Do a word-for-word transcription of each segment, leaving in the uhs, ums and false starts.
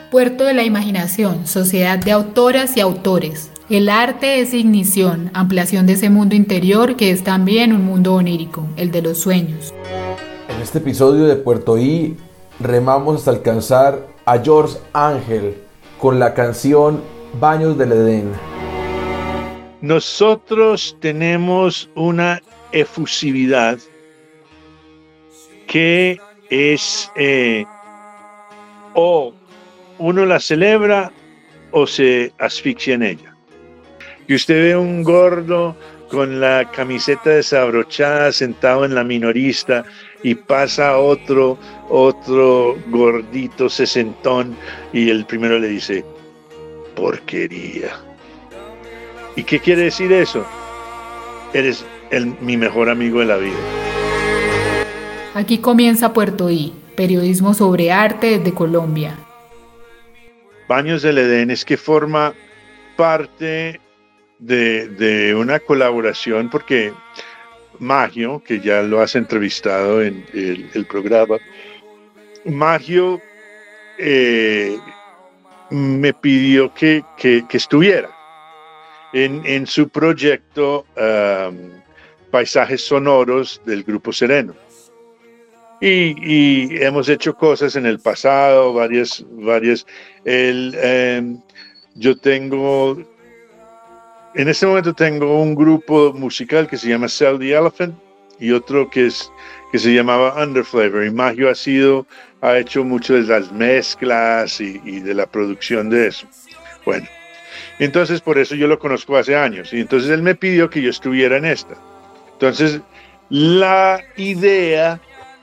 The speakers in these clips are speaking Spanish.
Puerto de la Imaginación, sociedad de autoras y autores. El arte es ignición, ampliación de ese mundo interior que es también un mundo onírico, el de los sueños. En este episodio de Puerto I remamos hasta alcanzar a George Angel con la canción Baños del Edén. Nosotros tenemos una efusividad que es eh, o uno la celebra o se asfixia en ella. Y usted ve un gordo con la camiseta desabrochada sentado en la minorista y pasa otro, otro gordito sesentón y el primero le dice, porquería. ¿Y qué quiere decir eso? Eres el, mi mejor amigo de la vida. Aquí comienza Puerto I, periodismo sobre arte desde Colombia. Baños del Edén es que forma parte de, de una colaboración, porque Magio, que ya lo has entrevistado en el, el programa, Magio eh, me pidió que, que, que estuviera en, en su proyecto um, Paisajes Sonoros del Grupo Sereno. Y, y hemos hecho cosas en el pasado, varias, varias. El, eh, yo tengo, en este momento tengo un grupo musical que se llama Sell the Elephant y otro que, es, que se llamaba Underflavor. Y Magio ha sido, ha hecho mucho de las mezclas y, y de la producción de eso. Bueno, entonces por eso yo lo conozco hace años. Y entonces él me pidió que yo estuviera en esta. Entonces, la idea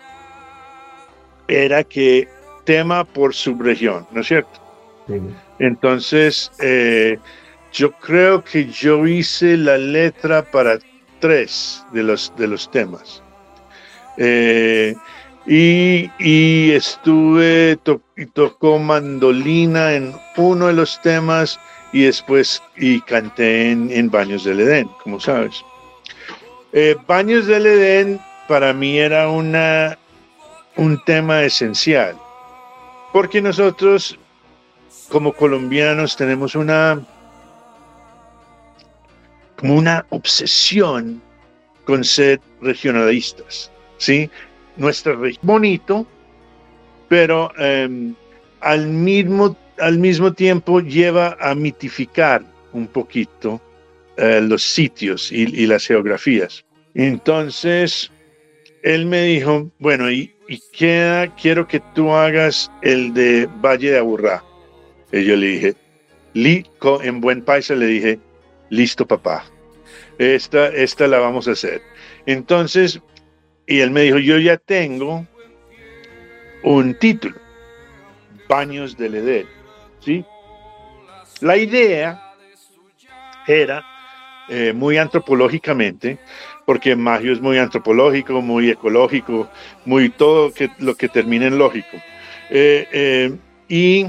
era que tema por subregión, ¿no es cierto? Sí. Entonces, eh, yo creo que yo hice la letra para tres de los, de los temas. Eh, y, y estuve, to, y tocó mandolina en uno de los temas y después y canté en, en Baños del Edén, como sabes. Eh, Baños del Edén para mí era una... un tema esencial, porque nosotros como colombianos tenemos una como una obsesión con ser regionalistas, ¿sí? Nuestra región bonito, pero eh, al mismo al mismo tiempo lleva a mitificar un poquito eh, los sitios y, y las geografías. Entonces él me dijo, bueno, y, y queda, quiero que tú hagas el de Valle de Aburrá. Y yo le dije, li, en buen paisa le dije, listo papá, esta, esta la vamos a hacer. Entonces, y él me dijo, yo ya tengo un título, Baños del Edén, ¿sí? La idea era, eh, muy antropológicamente, porque Magio es muy antropológico, muy ecológico, muy todo que, lo que termine en lógico. Eh, eh, y,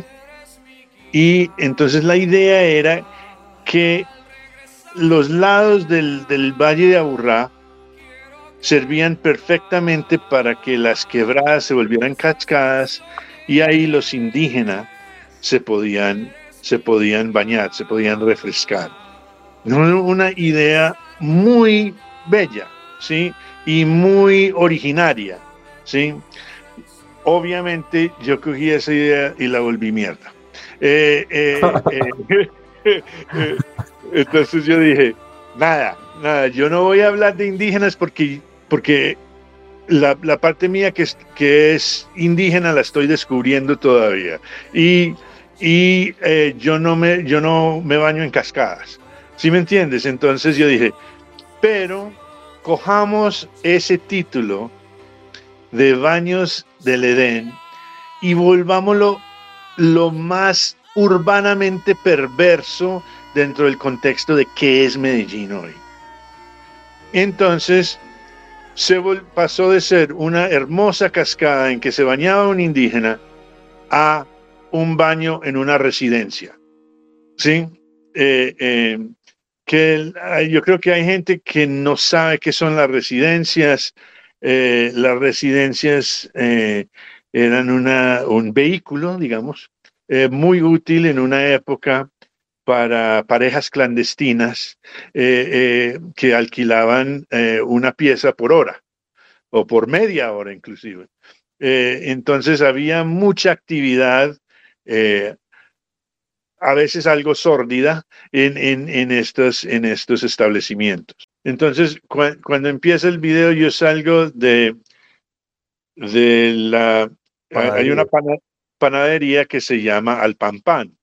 y entonces la idea era que los lados del, del Valle de Aburrá servían perfectamente para que las quebradas se volvieran cascadas y ahí los indígenas se podían, se podían bañar, se podían refrescar. Una idea muy bella, ¿sí? Y muy originaria, ¿sí? Obviamente yo cogí esa idea y la volví mierda. Eh, eh, eh, eh, entonces yo dije, nada, nada, yo no voy a hablar de indígenas porque, porque la, la parte mía que es, que es indígena la estoy descubriendo todavía. Y, y eh, yo, no me, yo no me baño en cascadas, ¿sí me entiendes? Entonces yo dije, pero cojamos ese título de Baños del Edén y volvámoslo lo más urbanamente perverso dentro del contexto de qué es Medellín hoy. Entonces se pasó de ser una hermosa cascada en que se bañaba un indígena a un baño en una residencia, ¿sí? Eh, eh, que yo creo que hay gente que no sabe qué son las residencias. Eh, las residencias eh, eran una, un vehículo, digamos, eh, muy útil en una época para parejas clandestinas eh, eh, que alquilaban eh, una pieza por hora o por media hora inclusive. Eh, entonces había mucha actividad, eh, a veces algo sórdida, en, en, en, estos, en estos establecimientos. Entonces, cu cuando empieza el video, yo salgo de, de la... Panadería. Hay una pana panadería que se llama Al Pan Pan.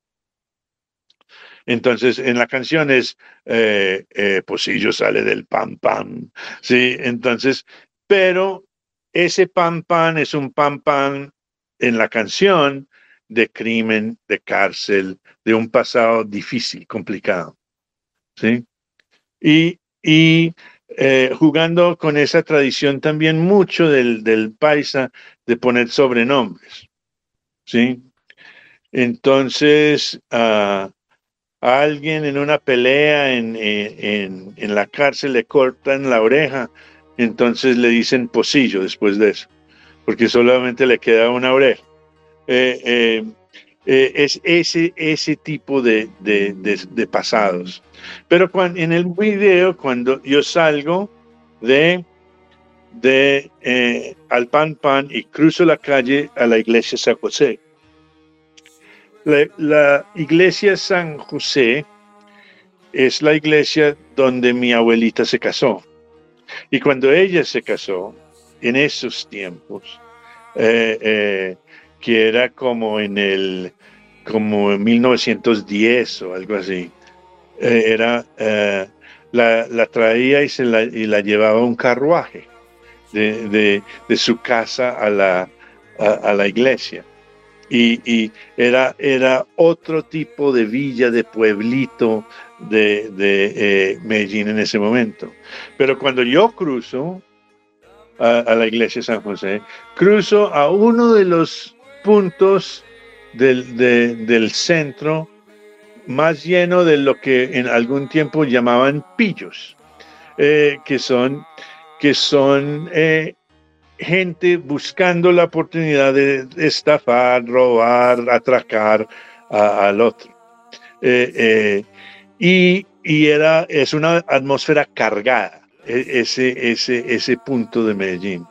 Entonces, en la canción es, eh, eh, Pocillo sale del pan pan, ¿sí? Entonces, pero ese pan pan es un pan pan en la canción de crimen, de cárcel, de un pasado difícil, complicado, ¿sí? Y, y eh, jugando con esa tradición también mucho del, del paisa de poner sobrenombres, ¿sí? Entonces, uh, a alguien en una pelea en, en, en la cárcel le cortan la oreja, entonces le dicen Pocillo después de eso, porque solamente le queda una oreja. Eh, eh, eh, es ese, ese tipo de, de, de, de pasados. Pero cuando, en el video, cuando yo salgo de, de eh, Al Pan Pan y cruzo la calle a la iglesia San José, La, la iglesia San José es la iglesia donde mi abuelita se casó. Y cuando ella se casó, en esos tiempos, eh, eh, que era como en el como en mil novecientos diez o algo así, eh, era eh, la, la traía y, se la, y la llevaba un carruaje de, de, de su casa a la, a, a la iglesia. Y, y era, era otro tipo de villa, de pueblito de, de eh, Medellín en ese momento. Pero cuando yo cruzo a, a la iglesia de San José, cruzo a uno de los puntos del, de, del centro más lleno de lo que en algún tiempo llamaban pillos, eh, que son, que son eh, gente buscando la oportunidad de estafar, robar, atracar a, al otro. Eh, eh, y, y era, es una atmósfera cargada, ese, ese, ese punto de Medellín.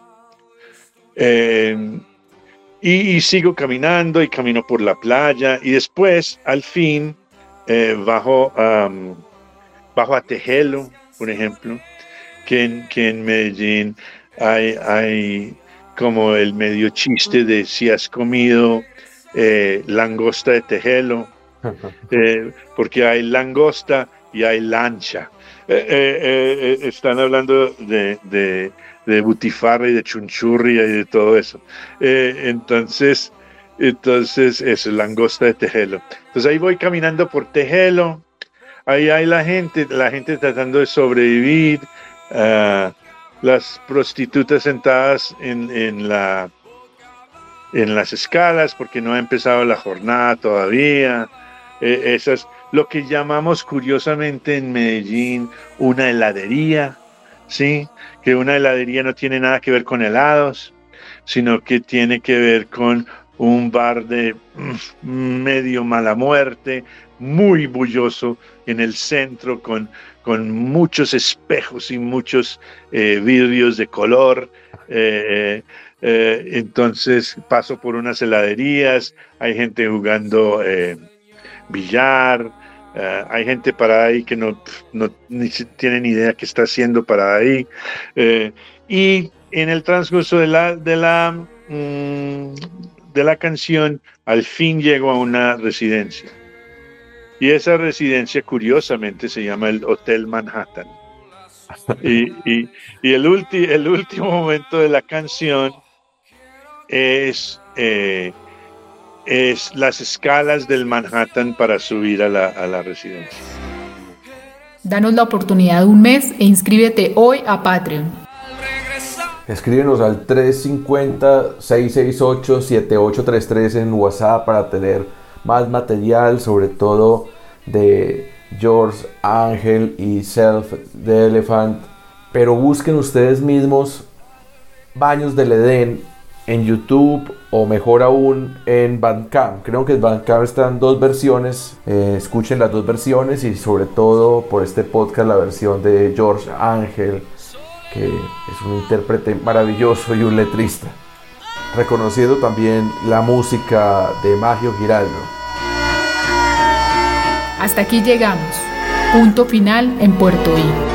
Eh, y, y sigo caminando y camino por la playa y después, al fin, eh, bajo, um, bajo a Tejelo, por ejemplo, que en, que en Medellín Hay, hay como el medio chiste de si has comido eh, langosta de Tejelo, eh, porque hay langosta y hay lancha. Eh, eh, eh, están hablando de, de, de butifarra y de chunchurria y de todo eso. Eh, entonces, entonces es langosta de Tejelo. Entonces ahí voy caminando por Tejelo, ahí hay la gente, la gente tratando de sobrevivir. Uh, las prostitutas sentadas en, en, la, en las escalas porque no ha empezado la jornada todavía. Eh, esas, lo que llamamos curiosamente en Medellín una heladería, ¿sí? Que una heladería no tiene nada que ver con helados, sino que tiene que ver con un bar de mm, medio mala muerte, muy bulloso en el centro, con, con muchos espejos y muchos eh, vidrios de color. Eh, eh, entonces paso por unas heladerías, hay gente jugando eh, billar, uh, hay gente parada ahí que no, no ni tiene ni idea qué está haciendo parada ahí. Eh, y en el transcurso de la, de la mmm, de la canción, al fin llego a una residencia. Y esa residencia, curiosamente, se llama el Hotel Manhattan. Y, y, y el, ulti, el último momento de la canción es, eh, es las escalas del Manhattan para subir a la, a la residencia. Danos la oportunidad de un mes e inscríbete hoy a Patreon. Escríbenos al tres cinco cero, seis seis ocho, siete ocho tres tres en WhatsApp para tener más material, sobre todo de George Angel y Self the Elephant. Pero busquen ustedes mismos Baños del Edén en YouTube o mejor aún en Bandcamp. Creo que en Bandcamp están dos versiones, eh, escuchen las dos versiones y sobre todo por este podcast la versión de George Angel, que es un intérprete maravilloso y un letrista, reconociendo también la música de Maggio Giraldo. Hasta aquí llegamos. Punto final en Puerto I.